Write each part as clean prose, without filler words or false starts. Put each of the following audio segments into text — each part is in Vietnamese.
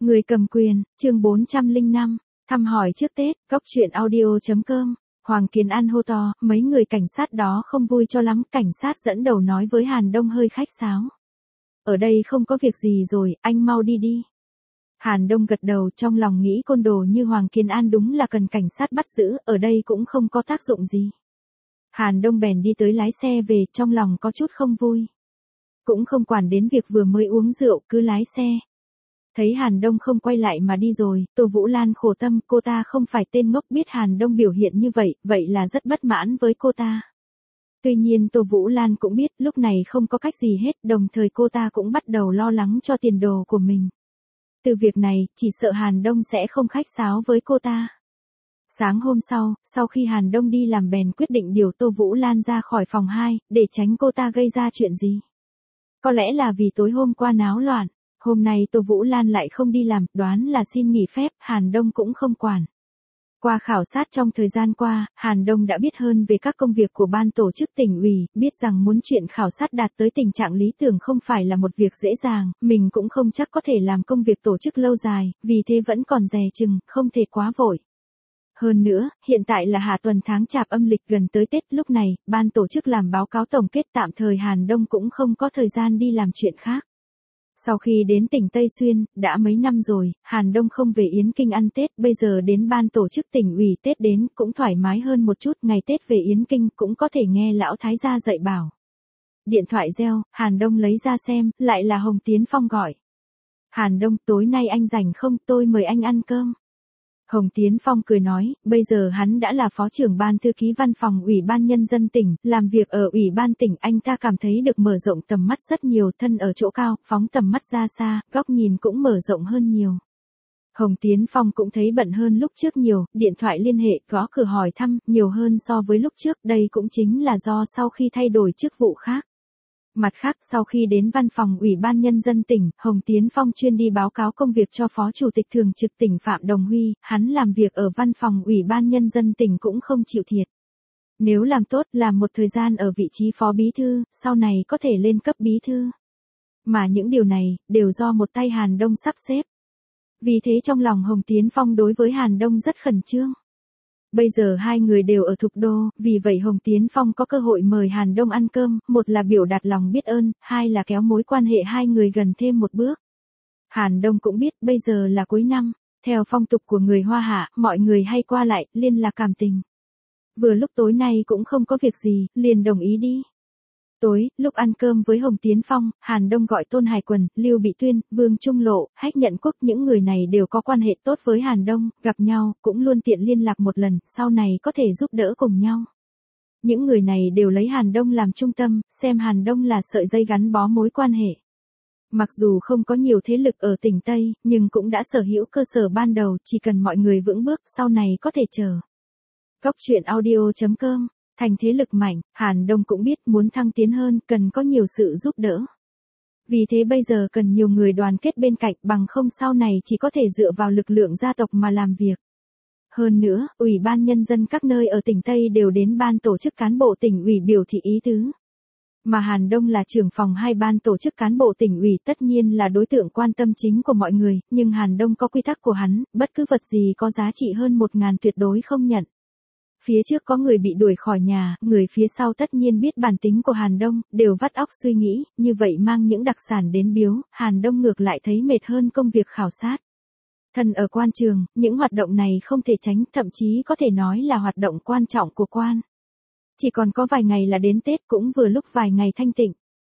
Người cầm quyền, chương 405, thăm hỏi trước Tết, góc truyện audio.com. Hoàng Kiến An hô to, mấy người cảnh sát đó không vui cho lắm, cảnh sát dẫn đầu nói với Hàn Đông hơi khách sáo. Ở đây không có việc gì rồi, anh mau đi đi. Hàn Đông gật đầu, trong lòng nghĩ côn đồ như Hoàng Kiến An đúng là cần cảnh sát bắt giữ, ở đây cũng không có tác dụng gì. Hàn Đông bèn đi tới lái xe về, trong lòng có chút không vui. Cũng không quản đến việc vừa mới uống rượu, cứ lái xe. Thấy Hàn Đông không quay lại mà đi rồi, Tô Vũ Lan khổ tâm, cô ta không phải tên ngốc, biết Hàn Đông biểu hiện như vậy, vậy là rất bất mãn với cô ta. Tuy nhiên Tô Vũ Lan cũng biết lúc này không có cách gì hết, đồng thời cô ta cũng bắt đầu lo lắng cho tiền đồ của mình. Từ việc này, chỉ sợ Hàn Đông sẽ không khách sáo với cô ta. Sáng hôm sau khi Hàn Đông đi làm bèn quyết định điều Tô Vũ Lan ra khỏi phòng 2, để tránh cô ta gây ra chuyện gì. Có lẽ là vì tối hôm qua náo loạn. Hôm nay Tô Vũ Lan lại không đi làm, đoán là xin nghỉ phép, Hàn Đông cũng không quản. Qua khảo sát trong thời gian qua, Hàn Đông đã biết hơn về các công việc của ban tổ chức tỉnh ủy, biết rằng muốn chuyện khảo sát đạt tới tình trạng lý tưởng không phải là một việc dễ dàng, mình cũng không chắc có thể làm công việc tổ chức lâu dài, vì thế vẫn còn dè chừng, không thể quá vội. Hơn nữa, hiện tại là hạ tuần tháng Chạp âm lịch gần tới Tết, lúc này, ban tổ chức làm báo cáo tổng kết tạm thời, Hàn Đông cũng không có thời gian đi làm chuyện khác. Sau khi đến tỉnh Tây Xuyên, đã mấy năm rồi, Hàn Đông không về Yến Kinh ăn Tết, bây giờ đến ban tổ chức tỉnh ủy Tết đến, cũng thoải mái hơn một chút, ngày Tết về Yến Kinh cũng có thể nghe lão thái gia dạy bảo. Điện thoại reo, Hàn Đông lấy ra xem, lại là Hồng Tiến Phong gọi. Hàn Đông, tối nay anh rảnh không, tôi mời anh ăn cơm. Hồng Tiến Phong cười nói, bây giờ hắn đã là phó trưởng ban thư ký văn phòng Ủy ban Nhân dân tỉnh, làm việc ở Ủy ban tỉnh, anh ta cảm thấy được mở rộng tầm mắt rất nhiều, thân ở chỗ cao, phóng tầm mắt ra xa, góc nhìn cũng mở rộng hơn nhiều. Hồng Tiến Phong cũng thấy bận hơn lúc trước nhiều, điện thoại liên hệ, gõ cửa hỏi thăm, nhiều hơn so với lúc trước, đây cũng chính là do sau khi thay đổi chức vụ khác. Mặt khác, sau khi đến văn phòng Ủy ban Nhân dân tỉnh, Hồng Tiến Phong chuyên đi báo cáo công việc cho Phó Chủ tịch Thường trực tỉnh Phạm Đồng Huy, hắn làm việc ở văn phòng Ủy ban Nhân dân tỉnh cũng không chịu thiệt. Nếu làm tốt, làm một thời gian ở vị trí Phó Bí Thư, sau này có thể lên cấp Bí Thư. Mà những điều này, đều do một tay Hàn Đông sắp xếp. Vì thế trong lòng Hồng Tiến Phong đối với Hàn Đông rất khẩn trương. Bây giờ hai người đều ở Thục Đô, vì vậy Hồng Tiến Phong có cơ hội mời Hàn Đông ăn cơm, một là biểu đạt lòng biết ơn, hai là kéo mối quan hệ hai người gần thêm một bước. Hàn Đông cũng biết bây giờ là cuối năm, theo phong tục của người Hoa Hạ, mọi người hay qua lại, liên lạc cảm tình. Vừa lúc tối nay cũng không có việc gì, liền đồng ý đi. Tối, lúc ăn cơm với Hồng Tiến Phong, Hàn Đông gọi Tôn Hải Quần, Lưu Bị Tuyên, Vương Trung Lộ, Hách Nhận Quốc, những người này đều có quan hệ tốt với Hàn Đông, gặp nhau, cũng luôn tiện liên lạc một lần, sau này có thể giúp đỡ cùng nhau. Những người này đều lấy Hàn Đông làm trung tâm, xem Hàn Đông là sợi dây gắn bó mối quan hệ. Mặc dù không có nhiều thế lực ở tỉnh Tây, nhưng cũng đã sở hữu cơ sở ban đầu, chỉ cần mọi người vững bước, sau này có thể chờ. Góc truyện audio.com. Thành thế lực mạnh, Hàn Đông cũng biết muốn thăng tiến hơn, cần có nhiều sự giúp đỡ. Vì thế bây giờ cần nhiều người đoàn kết bên cạnh, bằng không sau này chỉ có thể dựa vào lực lượng gia tộc mà làm việc. Hơn nữa, Ủy ban Nhân dân các nơi ở tỉnh Tây đều đến ban tổ chức cán bộ tỉnh ủy biểu thị ý tứ. Mà Hàn Đông là trưởng phòng 2 ban tổ chức cán bộ tỉnh ủy, tất nhiên là đối tượng quan tâm chính của mọi người, nhưng Hàn Đông có quy tắc của hắn, bất cứ vật gì có giá trị hơn 1.000 tuyệt đối không nhận. Phía trước có người bị đuổi khỏi nhà, người phía sau tất nhiên biết bản tính của Hàn Đông, đều vắt óc suy nghĩ, như vậy mang những đặc sản đến biếu, Hàn Đông ngược lại thấy mệt hơn công việc khảo sát. Thân ở quan trường, những hoạt động này không thể tránh, thậm chí có thể nói là hoạt động quan trọng của quan. Chỉ còn có vài ngày là đến Tết, cũng vừa lúc vài ngày thanh tịnh.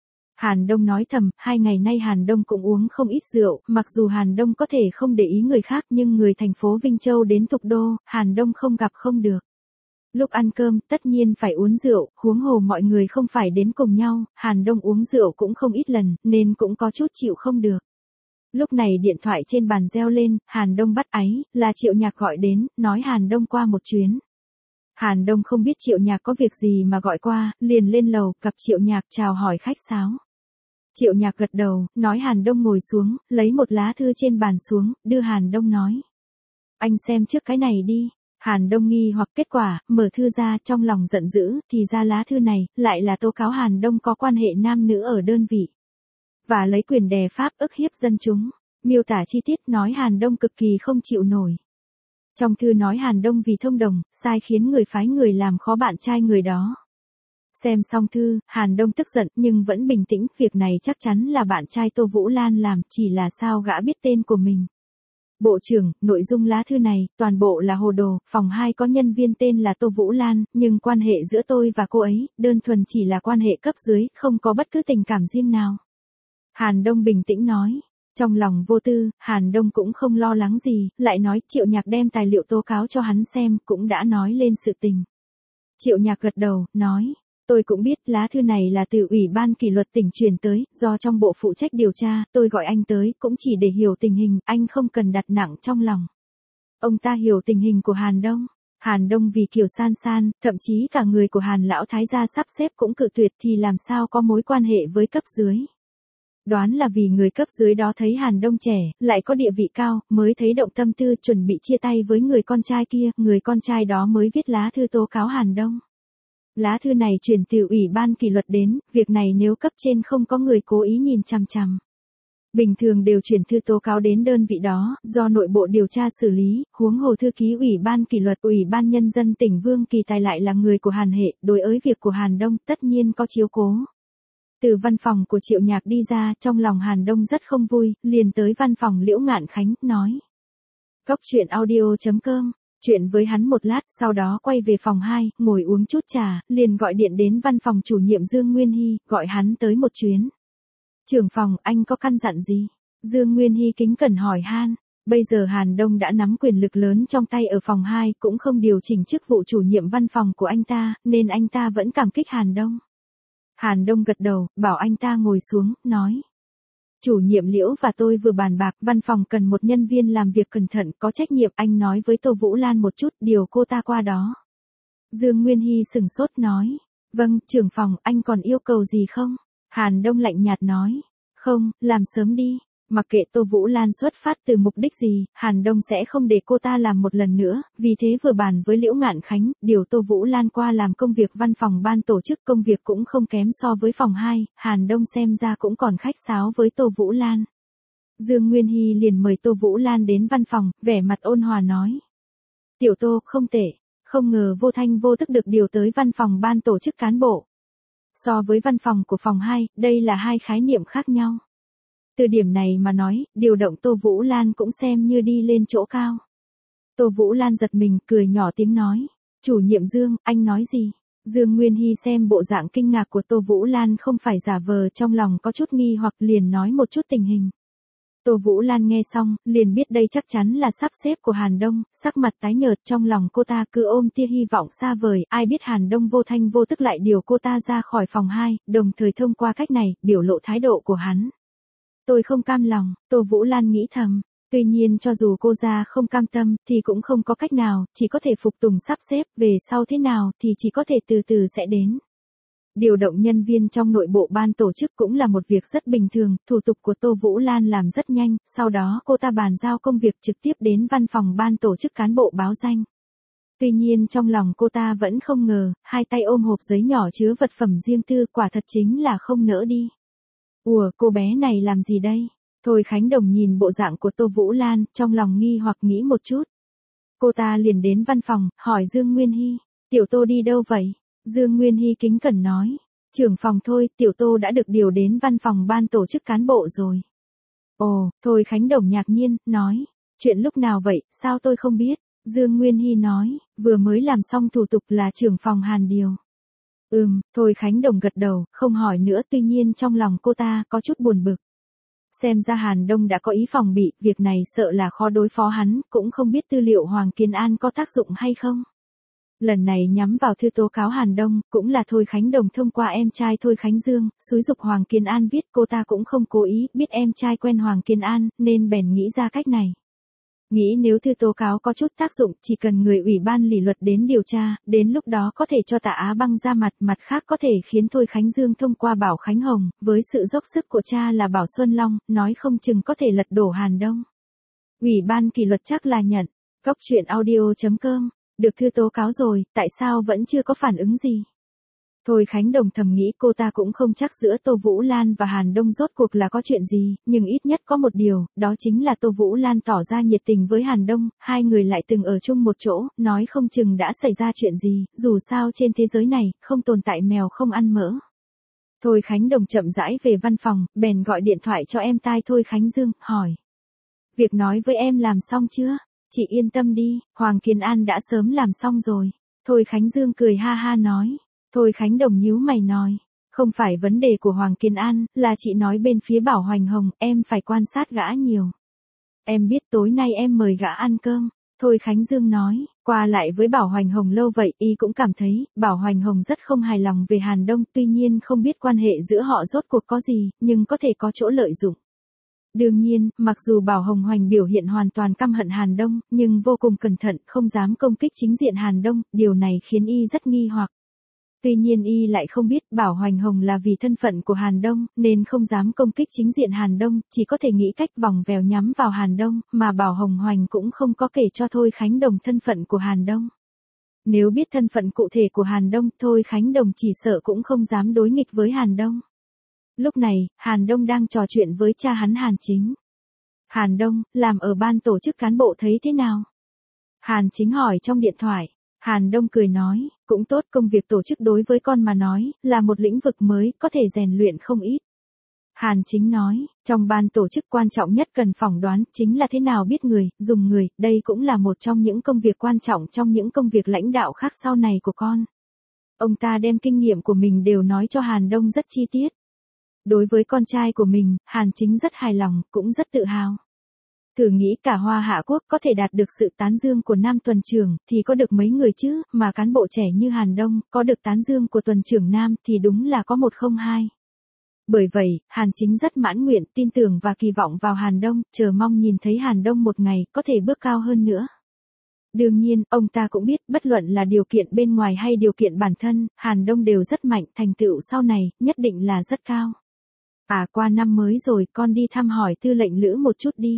Hàn Đông nói thầm, 2 ngày nay Hàn Đông cũng uống không ít rượu, mặc dù Hàn Đông có thể không để ý người khác nhưng người thành phố Vinh Châu đến Thục Đô, Hàn Đông không gặp không được. Lúc ăn cơm, tất nhiên phải uống rượu, huống hồ mọi người không phải đến cùng nhau, Hàn Đông uống rượu cũng không ít lần, nên cũng có chút chịu không được. Lúc này điện thoại trên bàn reo lên, Hàn Đông bắt áy, là Triệu Nhạc gọi đến, nói Hàn Đông qua một chuyến. Hàn Đông không biết Triệu Nhạc có việc gì mà gọi qua, liền lên lầu, gặp Triệu Nhạc chào hỏi khách sáo. Triệu Nhạc gật đầu, nói Hàn Đông ngồi xuống, lấy một lá thư trên bàn xuống, đưa Hàn Đông nói. Anh xem trước cái này đi. Hàn Đông nghi hoặc kết quả, mở thư ra trong lòng giận dữ, thì ra lá thư này, lại là tố cáo Hàn Đông có quan hệ nam nữ ở đơn vị. Và lấy quyền đè pháp ức hiếp dân chúng. Miêu tả chi tiết nói Hàn Đông cực kỳ không chịu nổi. Trong thư nói Hàn Đông vì thông đồng, sai khiến người phái người làm khó bạn trai người đó. Xem xong thư, Hàn Đông tức giận nhưng vẫn bình tĩnh, việc này chắc chắn là bạn trai Tô Vũ Lan làm, chỉ là sao gã biết tên của mình. Bộ trưởng, nội dung lá thư này, toàn bộ là hồ đồ, phòng 2 có nhân viên tên là Tô Vũ Lan, nhưng quan hệ giữa tôi và cô ấy, đơn thuần chỉ là quan hệ cấp dưới, không có bất cứ tình cảm riêng nào. Hàn Đông bình tĩnh nói. Trong lòng vô tư, Hàn Đông cũng không lo lắng gì, lại nói Triệu Nhạc đem tài liệu tố cáo cho hắn xem, cũng đã nói lên sự tình. Triệu Nhạc gật đầu, nói. Tôi cũng biết lá thư này là từ Ủy ban kỷ luật tỉnh truyền tới, do trong bộ phụ trách điều tra, tôi gọi anh tới, cũng chỉ để hiểu tình hình, anh không cần đặt nặng trong lòng. Ông ta hiểu tình hình của Hàn Đông. Hàn Đông vì Kiều San San, thậm chí cả người của Hàn Lão Thái gia sắp xếp cũng cự tuyệt thì làm sao có mối quan hệ với cấp dưới. Đoán là vì người cấp dưới đó thấy Hàn Đông trẻ, lại có địa vị cao, mới thấy động tâm tư chuẩn bị chia tay với người con trai kia, người con trai đó mới viết lá thư tố cáo Hàn Đông. Lá thư này chuyển từ Ủy ban kỷ luật đến, việc này nếu cấp trên không có người cố ý nhìn chằm chằm. Bình thường đều chuyển thư tố cáo đến đơn vị đó, do nội bộ điều tra xử lý, huống hồ thư ký Ủy ban kỷ luật Ủy ban Nhân dân tỉnh Vương Kỳ Tài lại là người của Hàn hệ, đối với việc của Hàn Đông tất nhiên có chiếu cố. Từ văn phòng của Triệu Nhạc đi ra, trong lòng Hàn Đông rất không vui, liền tới văn phòng Liễu Ngạn Khánh, nói. Cóc truyện audio.com, chuyện với hắn một lát, sau đó quay về phòng 2, ngồi uống chút trà, liền gọi điện đến văn phòng chủ nhiệm Dương Nguyên Hy, gọi hắn tới một chuyến. Trưởng phòng, anh có căn dặn gì? Dương Nguyên Hy kính cẩn hỏi han. Bây giờ Hàn Đông đã nắm quyền lực lớn trong tay ở phòng 2, cũng không điều chỉnh chức vụ chủ nhiệm văn phòng của anh ta, nên anh ta vẫn cảm kích Hàn Đông. Hàn Đông gật đầu, bảo anh ta ngồi xuống, nói. Chủ nhiệm Liễu và tôi vừa bàn bạc, văn phòng cần một nhân viên làm việc cẩn thận, có trách nhiệm, anh nói với Tô Vũ Lan một chút, điều cô ta qua đó. Dương Nguyên Hy sừng sốt nói. Vâng, trưởng phòng, anh còn yêu cầu gì không? Hàn Đông lạnh nhạt nói. Không, làm sớm đi. Mặc kệ Tô Vũ Lan xuất phát từ mục đích gì, Hàn Đông sẽ không để cô ta làm một lần nữa, vì thế vừa bàn với Liễu Ngạn Khánh, điều Tô Vũ Lan qua làm công việc văn phòng ban tổ chức, công việc cũng không kém so với phòng 2, Hàn Đông xem ra cũng còn khách sáo với Tô Vũ Lan. Dương Nguyên Hy liền mời Tô Vũ Lan đến văn phòng, vẻ mặt ôn hòa nói. Tiểu Tô, không tệ, không ngờ vô thanh vô tức được điều tới văn phòng ban tổ chức cán bộ. So với văn phòng của phòng 2, đây là hai khái niệm khác nhau. Từ điểm này mà nói, điều động Tô Vũ Lan cũng xem như đi lên chỗ cao. Tô Vũ Lan giật mình, cười nhỏ tiếng nói. Chủ nhiệm Dương, anh nói gì? Dương Nguyên Hy xem bộ dạng kinh ngạc của Tô Vũ Lan không phải giả vờ, trong lòng có chút nghi hoặc liền nói một chút tình hình. Tô Vũ Lan nghe xong, liền biết đây chắc chắn là sắp xếp của Hàn Đông, sắc mặt tái nhợt, trong lòng cô ta cứ ôm tia hy vọng xa vời, ai biết Hàn Đông vô thanh vô tức lại điều cô ta ra khỏi phòng 2, đồng thời thông qua cách này, biểu lộ thái độ của hắn. Tôi không cam lòng, Tô Vũ Lan nghĩ thầm, tuy nhiên cho dù cô ra không cam tâm, thì cũng không có cách nào, chỉ có thể phục tùng sắp xếp, về sau thế nào thì chỉ có thể từ từ sẽ đến. Điều động nhân viên trong nội bộ ban tổ chức cũng là một việc rất bình thường, thủ tục của Tô Vũ Lan làm rất nhanh, sau đó cô ta bàn giao công việc trực tiếp đến văn phòng ban tổ chức cán bộ báo danh. Tuy nhiên trong lòng cô ta vẫn không ngờ, hai tay ôm hộp giấy nhỏ chứa vật phẩm riêng tư, quả thật chính là không nỡ đi. Ủa, cô bé này làm gì đây? Thôi Khánh Đồng nhìn bộ dạng của Tô Vũ Lan, trong lòng nghi hoặc nghĩ một chút. Cô ta liền đến văn phòng, hỏi Dương Nguyên Hy, Tiểu Tô đi đâu vậy? Dương Nguyên Hy kính cẩn nói, trưởng phòng thôi, Tiểu Tô đã được điều đến văn phòng ban tổ chức cán bộ rồi. Ồ, Thôi Khánh Đồng ngạc nhiên, nói, chuyện lúc nào vậy, sao tôi không biết? Dương Nguyên Hy nói, vừa mới làm xong thủ tục là trưởng phòng Hàn điều. Thôi Khánh Đồng gật đầu, không hỏi nữa, tuy nhiên trong lòng cô ta có chút buồn bực. Xem ra Hàn Đông đã có ý phòng bị, việc này sợ là khó đối phó hắn, cũng không biết tư liệu Hoàng Kiến An có tác dụng hay không. Lần này nhắm vào thư tố cáo Hàn Đông, cũng là Thôi Khánh Đồng thông qua em trai Thôi Khánh Dương, xúi giục Hoàng Kiến An viết, cô ta cũng không cố ý, biết em trai quen Hoàng Kiến An, nên bèn nghĩ ra cách này. Nghĩ nếu thư tố cáo có chút tác dụng, chỉ cần người ủy ban lý luật đến điều tra, đến lúc đó có thể cho Tạ Á Băng ra mặt, mặt khác có thể khiến Thôi Khánh Dương thông qua Bảo Khánh Hồng, với sự dốc sức của cha là Bảo Xuân Long, nói không chừng có thể lật đổ Hàn Đông. Ủy ban kỷ luật chắc là nhận. Cóc truyện audio.com, được thư tố cáo rồi, tại sao vẫn chưa có phản ứng gì? Thôi Khánh Đồng thầm nghĩ cô ta cũng không chắc giữa Tô Vũ Lan và Hàn Đông rốt cuộc là có chuyện gì, nhưng ít nhất có một điều, đó chính là Tô Vũ Lan tỏ ra nhiệt tình với Hàn Đông, hai người lại từng ở chung một chỗ, nói không chừng đã xảy ra chuyện gì, dù sao trên thế giới này, không tồn tại mèo không ăn mỡ. Thôi Khánh Đồng chậm rãi về văn phòng, bèn gọi điện thoại cho em tai Thôi Khánh Dương, hỏi. Việc nói với em làm xong chưa? Chị yên tâm đi, Hoàng Kiến An đã sớm làm xong rồi. Thôi Khánh Dương cười ha ha nói. Thôi Khánh Đồng nhíu mày nói. Không phải vấn đề của Hoàng Kiến An, là chị nói bên phía Bảo Hoành Hồng, em phải quan sát gã nhiều. Em biết tối nay em mời gã ăn cơm. Thôi Khánh Dương nói, qua lại với Bảo Hoành Hồng lâu vậy, y cũng cảm thấy, Bảo Hoành Hồng rất không hài lòng về Hàn Đông, tuy nhiên không biết quan hệ giữa họ rốt cuộc có gì, nhưng có thể có chỗ lợi dụng. Đương nhiên, mặc dù Bảo Hồng Hoành biểu hiện hoàn toàn căm hận Hàn Đông, nhưng vô cùng cẩn thận, không dám công kích chính diện Hàn Đông, điều này khiến y rất nghi hoặc. Tuy nhiên y lại không biết Bảo Hoành Hồng là vì thân phận của Hàn Đông, nên không dám công kích chính diện Hàn Đông, chỉ có thể nghĩ cách vòng vèo nhắm vào Hàn Đông, mà Bảo Hồng Hoành cũng không có kể cho Thôi Khánh Đồng thân phận của Hàn Đông. Nếu biết thân phận cụ thể của Hàn Đông, Thôi Khánh Đồng chỉ sợ cũng không dám đối nghịch với Hàn Đông. Lúc này, Hàn Đông đang trò chuyện với cha hắn Hàn Chính. Hàn Đông, làm ở ban tổ chức cán bộ thấy thế nào? Hàn Chính hỏi trong điện thoại. Hàn Đông cười nói, cũng tốt, công việc tổ chức đối với con mà nói, là một lĩnh vực mới, có thể rèn luyện không ít. Hàn Chính nói, trong ban tổ chức quan trọng nhất cần phỏng đoán, chính là thế nào biết người, dùng người, đây cũng là một trong những công việc quan trọng trong những công việc lãnh đạo khác sau này của con. Ông ta đem kinh nghiệm của mình đều nói cho Hàn Đông rất chi tiết. Đối với con trai của mình, Hàn Chính rất hài lòng, cũng rất tự hào. Thử nghĩ cả Hoa Hạ Quốc có thể đạt được sự tán dương của Nam Tuần Trưởng thì có được mấy người chứ, mà cán bộ trẻ như Hàn Đông có được tán dương của Tuần Trưởng Nam thì đúng là có một không hai. Bởi vậy, Hàn Chính rất mãn nguyện, tin tưởng và kỳ vọng vào Hàn Đông, chờ mong nhìn thấy Hàn Đông một ngày có thể bước cao hơn nữa. Đương nhiên, ông ta cũng biết bất luận là điều kiện bên ngoài hay điều kiện bản thân, Hàn Đông đều rất mạnh, thành tựu sau này, nhất định là rất cao. À, qua năm mới rồi, con đi thăm hỏi tư lệnh Lữ một chút đi.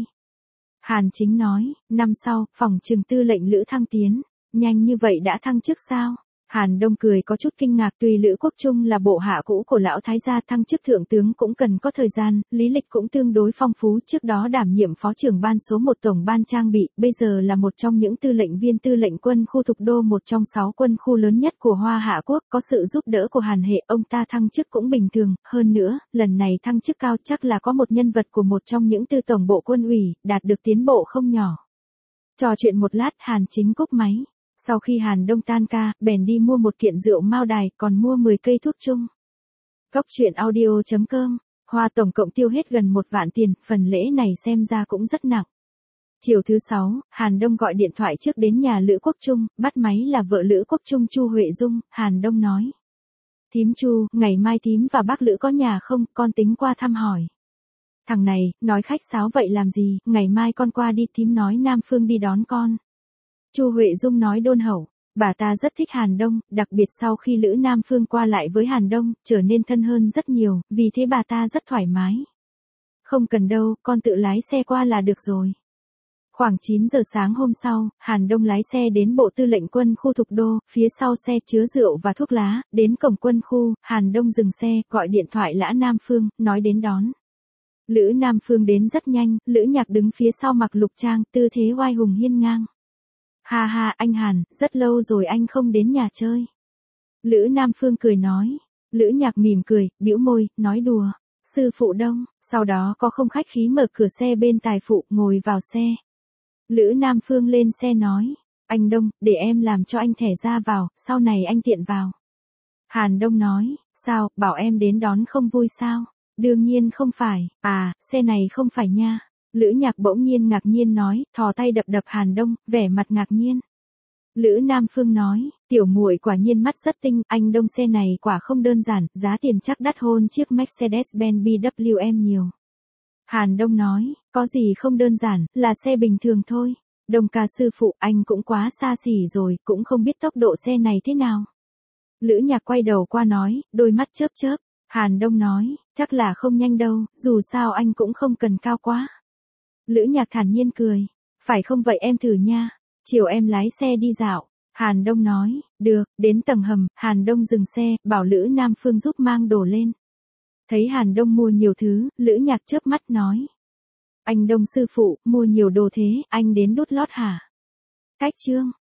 Hàn Chính nói, năm sau, phòng trừng tư lệnh Lữ thăng tiến, nhanh như vậy đã thăng chức sao? Hàn Đông cười có chút kinh ngạc, tuy Lữ Quốc Trung là bộ hạ cũ của lão thái gia, thăng chức thượng tướng cũng cần có thời gian, lý lịch cũng tương đối phong phú, trước đó đảm nhiệm phó trưởng ban số 1 tổng ban trang bị, bây giờ là một trong những tư lệnh viên tư lệnh quân khu Thục Đô, một trong 6 quân khu lớn nhất của Hoa Hạ Quốc, có sự giúp đỡ của Hàn hệ, ông ta thăng chức cũng bình thường, hơn nữa, lần này thăng chức cao chắc là có một nhân vật của một trong những tư tổng bộ quân ủy, đạt được tiến bộ không nhỏ. Trò chuyện một lát, Hàn Chính cúp máy. Sau khi Hàn Đông tan ca, bèn đi mua một kiện rượu Mao Đài, còn mua 10 cây thuốc chung. Cóc truyện audio.com, Hoa tổng cộng tiêu hết gần 1 vạn tiền, phần lễ này xem ra cũng rất nặng. Chiều thứ 6, Hàn Đông gọi điện thoại trước đến nhà Lữ Quốc Trung, bắt máy là vợ Lữ Quốc Trung Chu Huệ Dung, Hàn Đông nói. Thím Chu, ngày mai thím và bác Lữ có nhà không, con tính qua thăm hỏi. Thằng này, nói khách sáo vậy làm gì, ngày mai con qua đi, thím nói Nam Phương đi đón con. Chu Huệ Dung nói đôn hậu, bà ta rất thích Hàn Đông, đặc biệt sau khi Lữ Nam Phương qua lại với Hàn Đông, trở nên thân hơn rất nhiều, vì thế bà ta rất thoải mái. Không cần đâu, con tự lái xe qua là được rồi. Khoảng 9 giờ sáng hôm sau, Hàn Đông lái xe đến bộ tư lệnh quân khu Thục Đô, phía sau xe chứa rượu và thuốc lá, đến cổng quân khu, Hàn Đông dừng xe, gọi điện thoại Lã Nam Phương, nói đến đón. Lữ Nam Phương đến rất nhanh, Lữ Nhạc đứng phía sau mặc lục trang, tư thế oai hùng hiên ngang. Ha ha, anh Hàn, rất lâu rồi anh không đến nhà chơi. Lữ Nam Phương cười nói. Lữ Nhạc mỉm cười, bĩu môi, nói đùa. Sư phụ Đông, sau đó có không khách khí mở cửa xe bên tài phụ, ngồi vào xe. Lữ Nam Phương lên xe nói. Anh Đông, để em làm cho anh thẻ ra vào, sau này anh tiện vào. Hàn Đông nói, sao, bảo em đến đón không vui sao? Đương nhiên không phải, à, xe này không phải nha. Lữ Nhạc bỗng nhiên ngạc nhiên nói, thò tay đập đập Hàn Đông, vẻ mặt ngạc nhiên. Lữ Nam Phương nói, tiểu muội quả nhiên mắt rất tinh, anh Đông xe này quả không đơn giản, giá tiền chắc đắt hơn chiếc Mercedes-Benz BWM nhiều. Hàn Đông nói, có gì không đơn giản, là xe bình thường thôi. Đông ca sư phụ, anh cũng quá xa xỉ rồi, cũng không biết tốc độ xe này thế nào. Lữ Nhạc quay đầu qua nói, đôi mắt chớp chớp. Hàn Đông nói, chắc là không nhanh đâu, dù sao anh cũng không cần cao quá. Lữ Nhạc thản nhiên cười, phải không vậy em thử nha, chiều em lái xe đi dạo. Hàn Đông nói, được, đến tầng hầm, Hàn Đông dừng xe, bảo Lữ Nam Phương giúp mang đồ lên. Thấy Hàn Đông mua nhiều thứ, Lữ Nhạc chớp mắt nói. Anh Đông sư phụ, mua nhiều đồ thế, anh đến đút lót hả? Cách chương.